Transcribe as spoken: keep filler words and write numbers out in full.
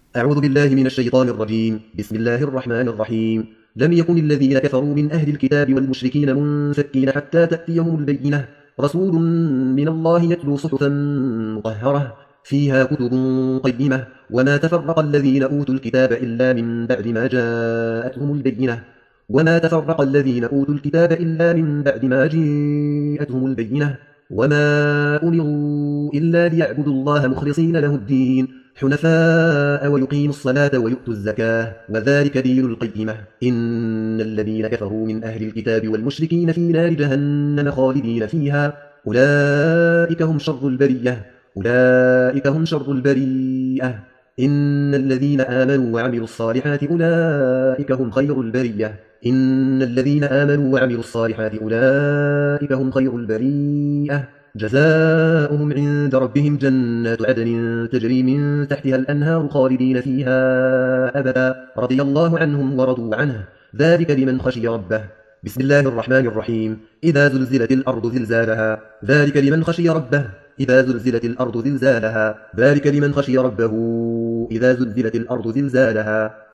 أعوذ بالله من الشيطان الرجيم. بسم الله الرحمن الرحيم. لم يكن الذين كفروا من أهل الكتاب والمشركين منفكين حتى تأتيهم البينة، رسول من الله يتلو صحفا مطهرة فيها كتب قيمة، وما تفرق الذين أوتوا الكتاب إلا من بعد ما جاءتهم البينة وما تفرق الذين أوتوا الكتاب إلا من بعد ما جاءتهم البينة وما أمروا إلا ليعبدوا الله مخلصين له الدين حنفاء ويقيموا الصلاة ويؤتوا الزكاة وذلك دين القيمة. إن الذين كفروا من أهل الكتاب والمشركين في نار جهنم خالدين فيها أولئك هم شر البرية أولئك هم شر البريئة إن الذين آمنوا وعملوا الصالحات أولئك هم خير البرية إن الذين آمنوا وعملوا الصالحات أولئك هم خير البريئة جزاؤهم عند ربهم جنات عدن تجري من تحتها الأنهار خالدين فيها أبدا رضي الله عنهم ورضوا عنه ذلك لمن خشي ربه. بسم الله الرحمن الرحيم. إذا زلزلت الأرض زلزالها ذلك لمن خشي ربه إذا زلزلت الأرض زلزالها ذلك لمن خشي ربه إذا زلزلت الأرض زلزالها